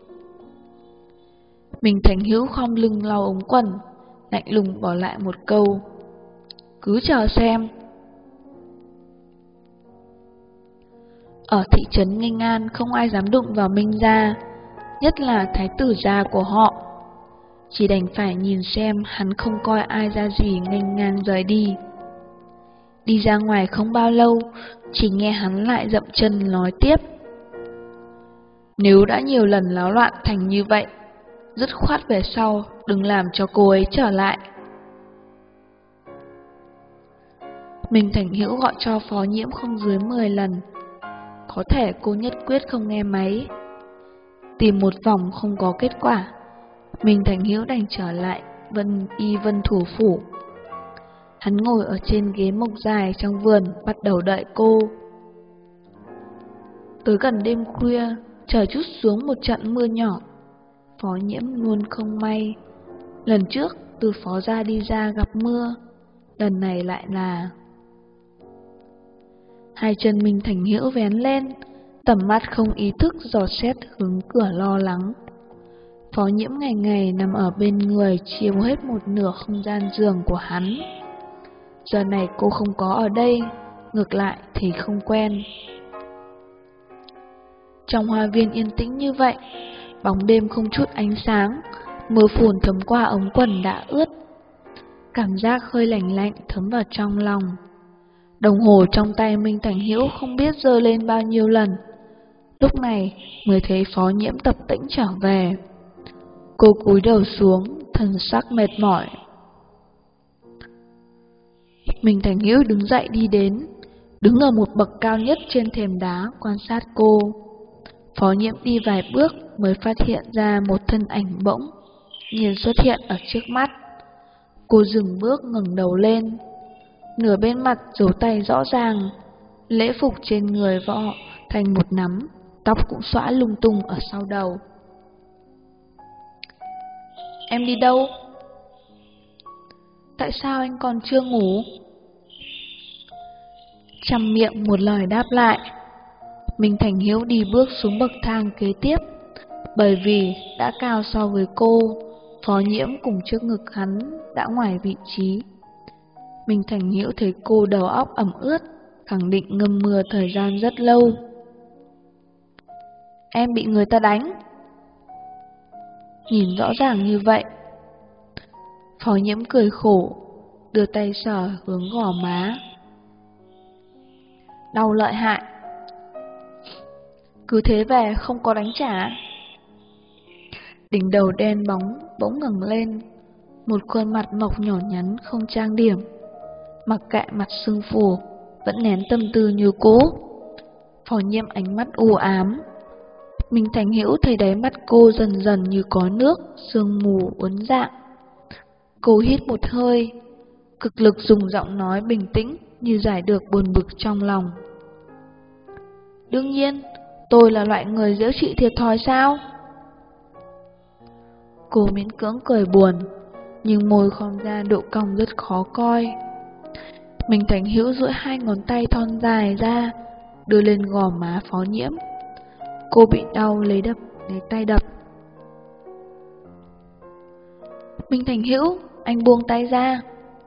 Minh Thành Hữu khom lưng lau ống quần, lạnh lùng bỏ lại một câu: cứ chờ xem. Ở thị trấn Nghênh An không ai dám đụng vào Minh gia, nhất là thái tử gia của họ. Chỉ đành phải nhìn xem hắn không coi ai ra gì nghênh ngang rời đi. Đi ra ngoài không bao lâu, chỉ nghe hắn lại dậm chân nói tiếp: nếu đã nhiều lần náo loạn thành như vậy, dứt khoát về sau đừng làm cho cô ấy trở lại. Minh Thành Hữu gọi cho Phó Nhiễm không dưới 10 lần, có thể cô nhất quyết không nghe máy. Tìm một vòng không có kết quả, Minh Thành Hữu đành trở lại Vân Thủ phủ. Hắn ngồi ở trên ghế mộc dài trong vườn, bắt đầu đợi cô. Tới gần đêm khuya, trời trút xuống một trận mưa nhỏ. Phó Nhiễm luôn không may, lần trước từ Phó gia đi ra gặp mưa, lần này lại là... Hai chân Minh Thành Hữu vén lên, tầm mắt không ý thức dò xét hướng cửa lo lắng. Phó Nhiễm ngày ngày nằm ở bên người chiếm hết một nửa không gian giường của hắn. Giờ này cô không có ở đây, ngược lại thì không quen. Trong hoa viên yên tĩnh như vậy, bóng đêm không chút ánh sáng, mưa phùn thấm qua ống quần đã ướt. Cảm giác hơi lạnh lạnh thấm vào trong lòng. Đồng hồ trong tay Minh Thành Hữu không biết giơ lên bao nhiêu lần. Lúc này mới thấy Phó Nhiễm tập tĩnh trở về. Cô cúi đầu xuống, thần sắc mệt mỏi. Minh Thành Hữu đứng dậy đi đến, đứng ở một bậc cao nhất trên thềm đá quan sát cô. Phó Nhiễm đi vài bước mới phát hiện ra một thân ảnh bỗng nhiên xuất hiện ở trước mắt. Cô dừng bước ngẩng đầu lên, nửa bên mặt dấu tay rõ ràng, lễ phục trên người võ thành một nắm, tóc cũng xõa lung tung ở sau đầu. Em đi đâu? Tại sao anh còn chưa ngủ? Trăm miệng một lời đáp lại. Minh Thành Hiếu đi bước xuống bậc thang kế tiếp, bởi vì đã cao so với cô, Phó Nhiễm cùng trước ngực hắn đã ngoài vị trí. Minh Thành Hiếu thấy cô đầu óc ẩm ướt, khẳng định ngâm mưa thời gian rất lâu. Em bị người ta đánh. Nhìn rõ ràng như vậy. Phó Nhiễm cười khổ, đưa tay sờ hướng gò má. Đau lợi hại. Cứ thế về không có đánh trả. Đỉnh đầu đen bóng bỗng ngẩng lên, một khuôn mặt mộc nhỏ nhắn không trang điểm, mặc kệ mặt sưng phù, vẫn nén tâm tư như cũ. Phó Nhiễm ánh mắt u ám. Minh Thành Hữu thấy đáy mắt cô dần dần như có nước, sương mù uốn dạng. Cô hít một hơi, cực lực dùng giọng nói bình tĩnh như giải được buồn bực trong lòng. Đương nhiên, tôi là loại người dễ trị thiệt thòi sao? Cô miễn cưỡng cười buồn, nhưng môi khom ra độ cong rất khó coi. Minh Thành Hữu duỗi hai ngón tay thon dài ra, đưa lên gò má Phó Nhiễm. Cô bị đau lấy tay đập. Minh Thành Hữu, anh buông tay ra.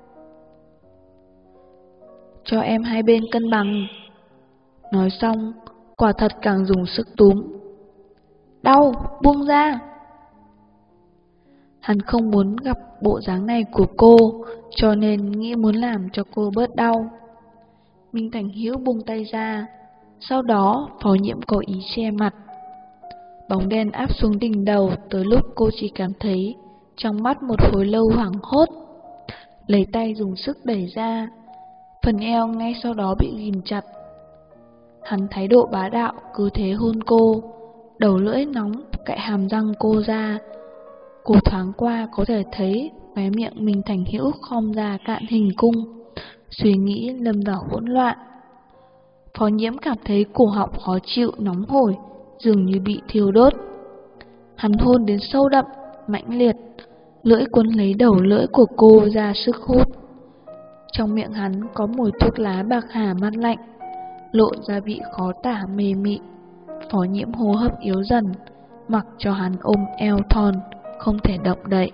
Cho em hai bên cân bằng. Nói xong, quả thật càng dùng sức túm. Đau, buông ra. Hắn không muốn gặp bộ dáng này của cô, cho nên nghĩ muốn làm cho cô bớt đau. Minh Thành Hữu buông tay ra, sau đó Phó Nhiễm có ý che mặt. Bóng đen áp xuống đỉnh đầu, tới lúc cô chỉ cảm thấy trong mắt một hồi lâu hoảng hốt. Lấy tay dùng sức đẩy ra, phần eo ngay sau đó bị ghim chặt. Hắn thái độ bá đạo cứ thế hôn cô, đầu lưỡi nóng cạy hàm răng cô ra. Cô thoáng qua có thể thấy khóe miệng Minh Thành Hữu khom ra cạn hình cung, suy nghĩ lâm vào hỗn loạn. Phó Nhiễm cảm thấy cổ họng khó chịu nóng hổi, dường như bị thiêu đốt. Hắn hôn đến sâu đậm, mãnh liệt, lưỡi cuốn lấy đầu lưỡi của cô ra sức hút. Trong miệng hắn có mùi thuốc lá bạc hà mát lạnh, lộ ra vị khó tả mê mị. Phó Nhiễm hô hấp yếu dần, mặc cho hắn ôm eo thon, không thể động đậy.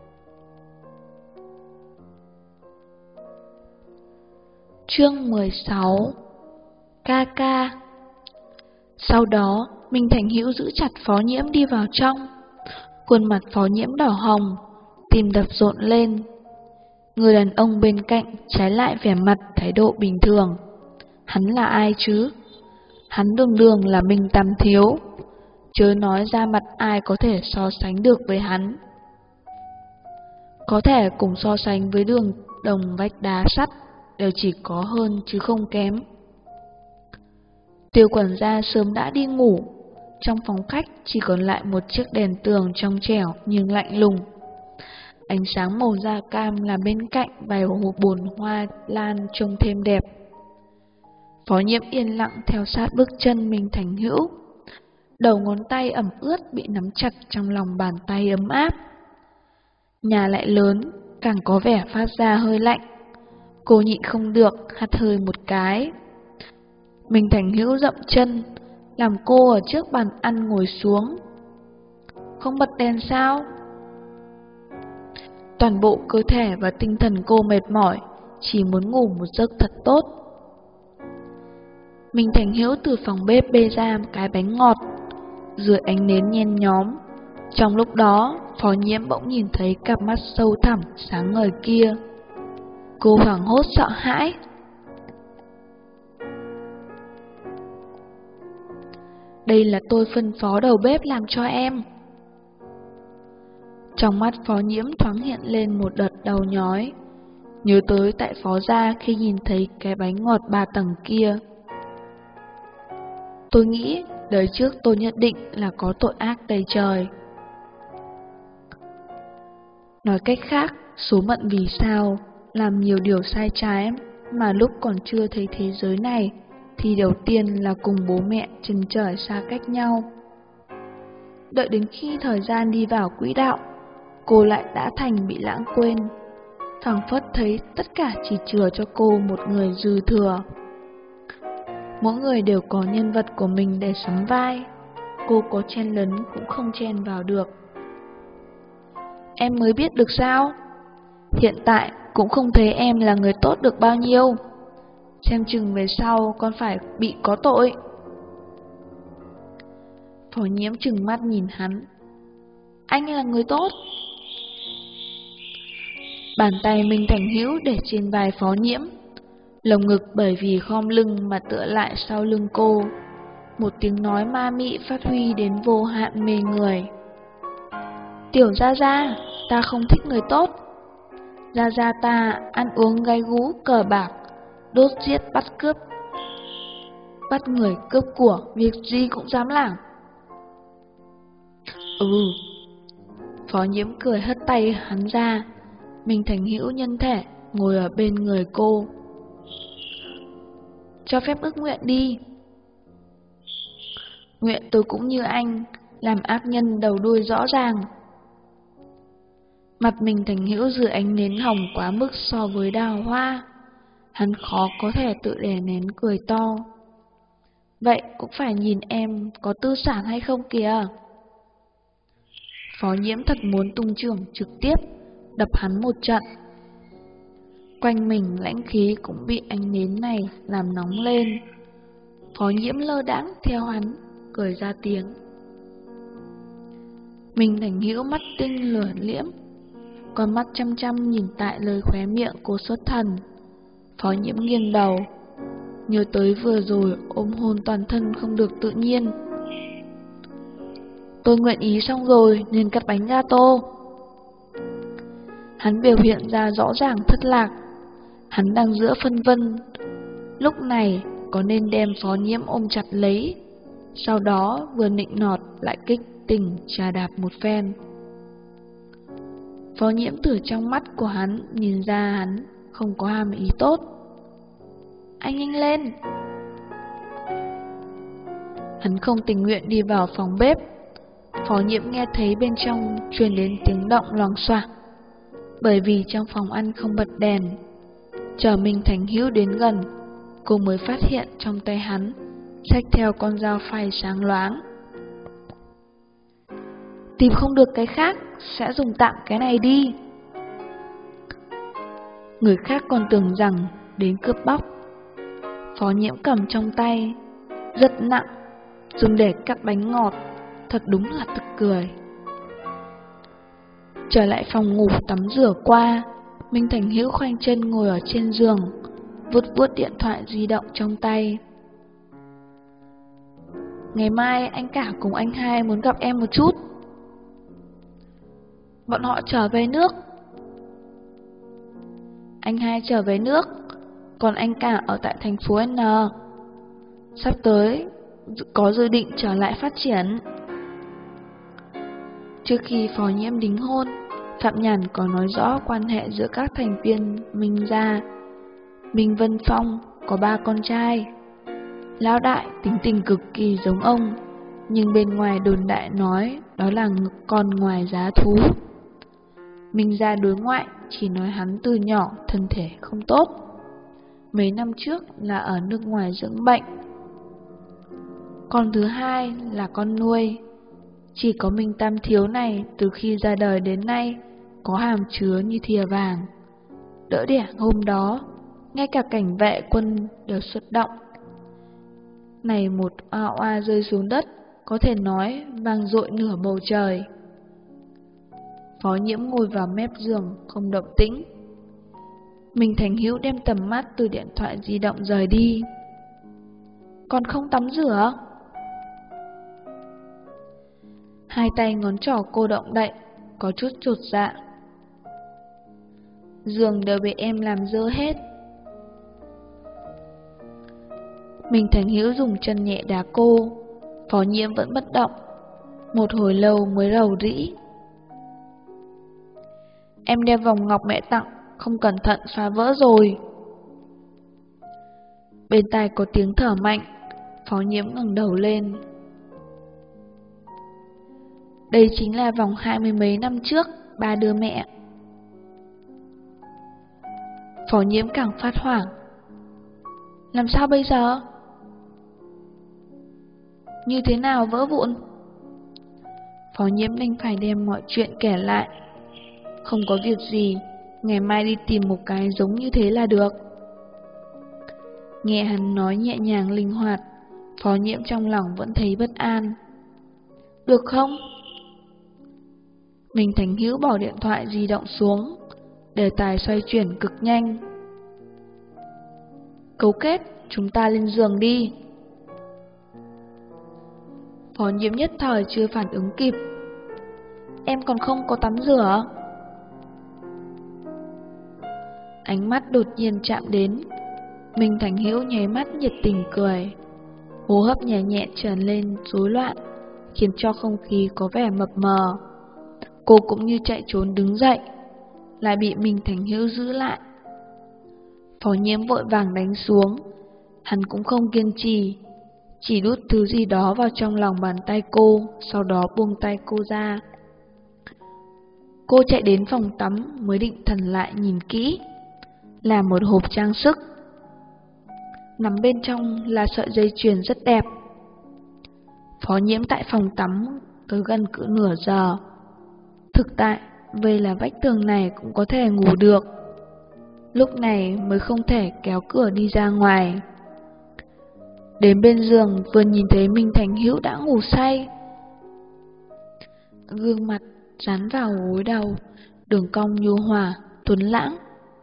Chương 16. Ca ca. Sau đó, Minh Thành Hữu giữ chặt Phó Nhiễm đi vào trong. Khuôn mặt Phó Nhiễm đỏ hồng, tim đập rộn lên. Người đàn ông bên cạnh trái lại vẻ mặt thái độ bình thường. Hắn là ai chứ? Hắn đường đường là Minh Tam Thiếu, chớ nói ra mặt ai có thể so sánh được với hắn. Có thể cùng so sánh với Đường Đồng vách đá sắt, đều chỉ có hơn chứ không kém. Tiêu quản gia sớm đã đi ngủ, trong phòng khách chỉ còn lại một chiếc đèn tường trong trẻo nhưng lạnh lùng. Ánh sáng màu da cam làm bên cạnh vài bồn hoa lan trông thêm đẹp. Phó Nhiễm yên lặng theo sát bước chân Minh Thành Hữu. Đầu ngón tay ẩm ướt bị nắm chặt trong lòng bàn tay ấm áp. Nhà lại lớn, càng có vẻ phát ra hơi lạnh. Cô nhịn không được, hắt hơi một cái. Minh Thành Hữu dậm chân, làm cô ở trước bàn ăn ngồi xuống. Không bật đèn sao? Toàn bộ cơ thể và tinh thần cô mệt mỏi, chỉ muốn ngủ một giấc thật tốt. Minh Thành Hữu từ phòng bếp bê ra một cái bánh ngọt, dưới ánh nến nhen nhóm. Trong lúc đó, Phó Nhiễm bỗng nhìn thấy cặp mắt sâu thẳm sáng ngời kia. Cô hoảng hốt sợ hãi. Đây là tôi phân phó đầu bếp làm cho em. Trong mắt Phó Nhiễm thoáng hiện lên một đợt đau nhói, nhớ tới tại Phó gia khi nhìn thấy cái bánh ngọt 3 tầng kia. Tôi nghĩ đời trước tôi nhất định là có tội ác đầy trời. Nói cách khác, số mệnh vì sao làm nhiều điều sai trái mà lúc còn chưa thấy thế giới này thì đầu tiên là cùng bố mẹ chừng trời xa cách nhau. Đợi đến khi thời gian đi vào quỹ đạo, cô lại đã thành bị lãng quên, phảng phất thấy tất cả chỉ chừa cho cô một người dư thừa. Mỗi người đều có nhân vật của mình để sắm vai, cô có chen lấn cũng không chen vào được. Em mới biết được sao? Hiện tại cũng không thấy em là người tốt được bao nhiêu. Xem chừng về sau con phải bị có tội. Phó Nhiễm trừng mắt nhìn hắn. Anh là người tốt. Bàn tay Minh Thành Hữu để trên vai Phó Nhiễm, lồng ngực bởi vì khom lưng mà tựa lại sau lưng cô. Một tiếng nói ma mị phát huy đến vô hạn mê người. Tiểu Gia Gia, ta không thích người tốt. Gia Gia ta ăn uống gay gú cờ bạc, đốt giết bắt cướp, bắt người cướp của, việc gì cũng dám làm. Phó Nhiễm cười hất tay hắn ra. Minh Thành Hữu nhân thể ngồi ở bên người cô. Cho phép ước nguyện đi. Nguyện tôi cũng như anh, làm ác nhân đầu đuôi rõ ràng. Mặt Minh Thành Hữu dưới ánh nến hồng quá mức so với đào hoa, hắn khó có thể tự đè nén cười to. Vậy cũng phải nhìn em có tư sản hay không kìa. Phó Nhiễm thật muốn tung chưởng trực tiếp đập hắn một trận. Quanh mình lãnh khí cũng bị ánh nến này làm nóng lên. Phó Nhiễm lơ đãng theo hắn, cười ra tiếng. Minh Thành Hữu mắt tinh lửa liễm, con mắt chăm chăm nhìn tại lời khóe miệng cô xuất thần. Phó Nhiễm nghiêng đầu, nhớ tới vừa rồi ôm hôn toàn thân không được tự nhiên. Tôi nguyện ý xong rồi nên cắt bánh gato. Hắn biểu hiện ra rõ ràng thất lạc. Hắn đang giữa phân vân, lúc này có nên đem Phó Nhiễm ôm chặt lấy, sau đó vừa nịnh nọt lại kích tình trà đạp một phen. Phó Nhiễm từ trong mắt của hắn nhìn ra hắn không có hàm ý tốt. Anh nhanh lên. Hắn không tình nguyện đi vào phòng bếp. Phó Nhiễm nghe thấy bên trong truyền đến tiếng động loằng xoảng, bởi vì trong phòng ăn không bật đèn. Chờ Minh Thành Hữu đến gần, cô mới phát hiện trong tay hắn xách theo con dao phay sáng loáng. Tìm không được cái khác, sẽ dùng tạm cái này đi. Người khác còn tưởng rằng đến cướp bóc. Phó Nhiễm cầm trong tay, rất nặng, dùng để cắt bánh ngọt, thật đúng là tức cười. Trở lại phòng ngủ tắm rửa qua, Minh Thành Hữu khoanh chân ngồi ở trên giường, vuốt vuốt điện thoại di động trong tay. Ngày mai anh cả cùng anh hai muốn gặp em một chút. Bọn họ trở về nước. Anh hai trở về nước, còn anh cả ở tại thành phố N. Sắp tới có dự định trở lại phát triển. Trước khi Phó Nhiễm đính hôn, Phạm Nhàn có nói rõ quan hệ giữa các thành viên Minh gia. Minh Vân Phong có 3 con trai. Lão đại tính tình cực kỳ giống ông, nhưng bên ngoài đồn đại nói đó là con ngoài giá thú. Minh gia đối ngoại chỉ nói hắn từ nhỏ thân thể không tốt, mấy năm trước là ở nước ngoài dưỡng bệnh. Con thứ hai là con nuôi. Chỉ có Minh Tam Thiếu này từ khi ra đời đến nay có hàm chứa như thìa vàng. Đỡ đẻ hôm đó ngay cả cảnh vệ quân đều xuất động. Này một oa oa rơi xuống đất, có thể nói vang dội nửa bầu trời. Phó Nhiễm ngồi vào mép giường không động tĩnh. Minh Thành Hữu đem tầm mắt từ điện thoại di động rời đi. Còn không tắm rửa? Hai tay ngón trỏ cô động đậy, có chút chột dạ. Giường đều bị em làm dơ hết. Minh Thành Hữu dùng chân nhẹ đá cô. Phó Nhiễm vẫn bất động, một hồi lâu mới rầu rĩ. Em đeo vòng ngọc mẹ tặng, không cẩn thận phá vỡ rồi. Bên tai có tiếng thở mạnh. Phó Nhiễm ngẩng đầu lên. Đây chính là vòng 20 mấy năm trước ba đưa mẹ. Phó Nhiễm càng phát hoảng. Làm sao bây giờ? Như thế nào vỡ vụn? Phó Nhiễm đành phải đem mọi chuyện kể lại. Không có việc gì, ngày mai đi tìm một cái giống như thế là được. Nghe hắn nói nhẹ nhàng linh hoạt, Phó Nhiễm trong lòng vẫn thấy bất an. Được không? Minh Thành Hữu bỏ điện thoại di động xuống, đề tài xoay chuyển cực nhanh. Cấu kết, chúng ta lên giường đi. Phó Nhiễm nhất thời chưa phản ứng kịp. Em còn không có tắm rửa. Ánh mắt đột nhiên chạm đến. Minh Thành Hữu nháy mắt nhiệt tình cười. Hô hấp nhẹ nhẹ trở lên rối loạn, khiến cho không khí có vẻ mập mờ. Cô cũng như chạy trốn đứng dậy, lại bị Minh Thành Hữu giữ lại. Phó Nhiễm vội vàng đánh xuống. Hắn cũng không kiên trì, chỉ đút thứ gì đó vào trong lòng bàn tay cô, sau đó buông tay cô ra. Cô chạy đến phòng tắm mới định thần lại nhìn kỹ. Là một hộp trang sức. Nằm bên trong là sợi dây chuyền rất đẹp. Phó Nhiễm tại phòng tắm tới gần cỡ nửa giờ. Thực tại, vì là vách tường này cũng có thể ngủ được. Lúc này mới không thể kéo cửa đi ra ngoài. Đến bên giường vừa nhìn thấy Minh Thành Hữu đã ngủ say. Gương mặt dán vào gối đầu, đường cong nhu hòa, tuấn lãng.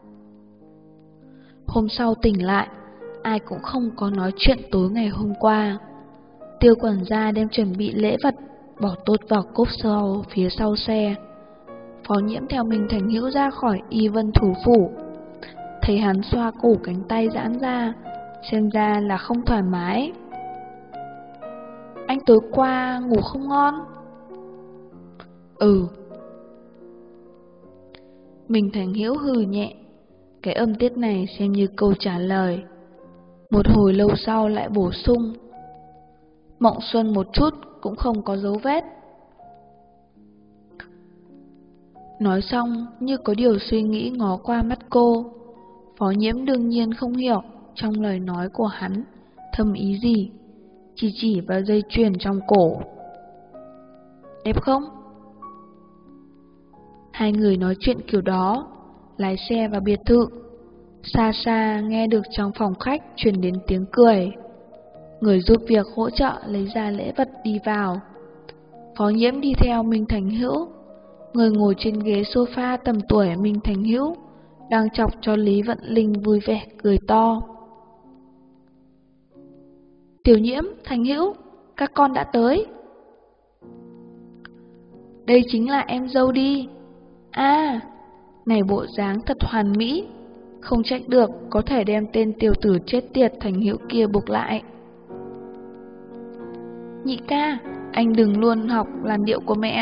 Hôm sau tỉnh lại, ai cũng không có nói chuyện tối ngày hôm qua. Tiêu quản gia đem chuẩn bị lễ vật, bỏ tốt vào cốp sau phía sau xe. Phó Nhiễm theo Minh Thành Hữu ra khỏi Y Vân Thủ Phủ. Thấy hắn xoa cổ cánh tay giãn ra, xem ra là không thoải mái. Anh tối qua ngủ không ngon? Ừ. Minh Thành Hữu hừ nhẹ. Cái âm tiết này xem như câu trả lời. Một hồi lâu sau lại bổ sung. Mộng xuân một chút cũng không có dấu vết. Nói xong như có điều suy nghĩ ngó qua mắt cô. Phó Nhiễm đương nhiên không hiểu trong lời nói của hắn thâm ý gì, chỉ vào dây chuyền trong cổ. Đẹp không? Hai người nói chuyện kiểu đó, lái xe vào biệt thự. Xa xa nghe được trong phòng khách truyền đến tiếng cười. Người giúp việc hỗ trợ lấy ra lễ vật đi vào. Phó Nhiễm đi theo Minh Thành Hữu. Người ngồi trên ghế sofa tầm tuổi Minh Thành Hữu đang chọc cho Lý Vận Linh vui vẻ cười to. Tiểu Nhiễm, Thành Hữu, các con đã tới. Đây chính là em dâu đi. À, này bộ dáng thật hoàn mỹ. Không trách được có thể đem tên tiểu tử chết tiệt Thành Hữu kia buộc lại. Nhị ca, anh đừng luôn học làn điệu của mẹ.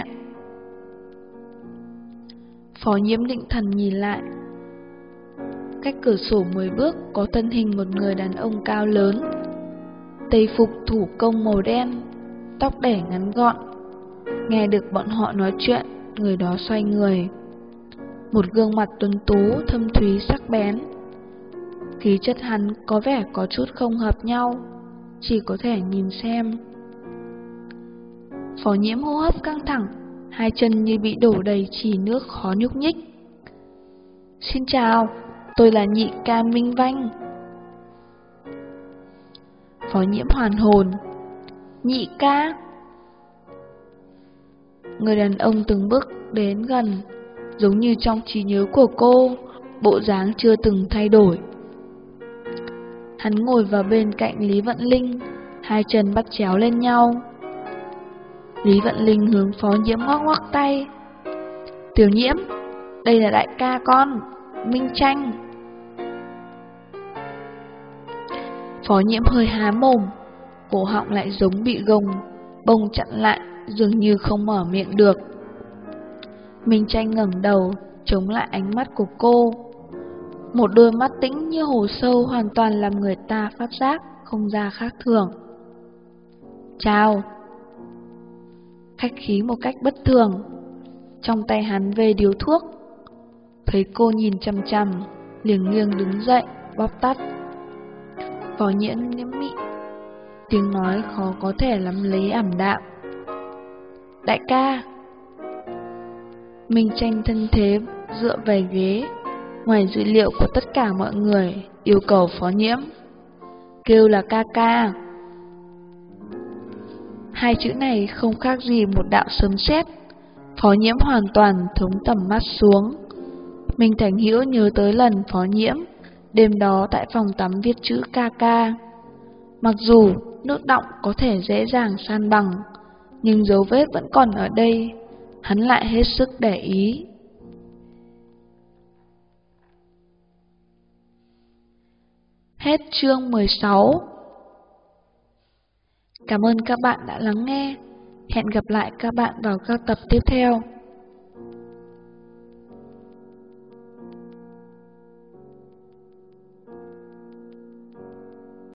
Phó Nhiễm định thần nhìn lại. Cách cửa sổ 10 bước có thân hình một người đàn ông cao lớn. Tây phục thủ công màu đen, tóc để ngắn gọn. Nghe được bọn họ nói chuyện, người đó xoay người. Một gương mặt tuấn tú thâm thúy sắc bén. Khí chất hắn có vẻ có chút không hợp nhau, chỉ có thể nhìn xem. Phó Nhiễm hô hấp căng thẳng, hai chân như bị đổ đầy trì nước khó nhúc nhích. Xin chào, tôi là nhị ca Minh Vanh. Phó Nhiễm hoàn hồn. Nhị ca? Người đàn ông từng bước đến gần, giống như trong trí nhớ của cô, bộ dáng chưa từng thay đổi. Hắn ngồi vào bên cạnh Lý Vận Linh, hai chân bắt chéo lên nhau. Lý Vận Linh hướng Phó Nhiễm ngoắc ngoắc tay. Tiểu Nhiễm, đây là đại ca con, Minh Tranh. Phó Nhiễm hơi há mồm, cổ họng lại giống bị gông bông chặn lại, dường như không mở miệng được. Minh Tranh ngẩng đầu, chống lại ánh mắt của cô. Một đôi mắt tĩnh như hồ sâu hoàn toàn làm người ta phát giác không ra khác thường. Chào. Khách khí một cách bất thường. Trong tay hắn về điếu thuốc. Thấy cô nhìn chằm chằm, liền nghiêng đứng dậy, bóp tắt. Phó Nhiễm mị, tiếng nói khó có thể lắm lấy ảm đạm. Đại ca. Minh Tranh thân thế dựa về ghế, ngoài dữ liệu của tất cả mọi người, yêu cầu Phó Nhiễm kêu là ca ca. Hai chữ này không khác gì một đạo sấm sét. Phó Nhiễm hoàn toàn thống tầm mắt xuống. Minh Thành Hữu nhớ tới lần Phó Nhiễm đêm đó tại phòng tắm viết chữ ca ca. Mặc dù nước đọng có thể dễ dàng san bằng, nhưng dấu vết vẫn còn ở đây. Hắn lại hết sức để ý. Hết chương 16. Cảm ơn các bạn đã lắng nghe. Hẹn gặp lại các bạn vào các tập tiếp theo.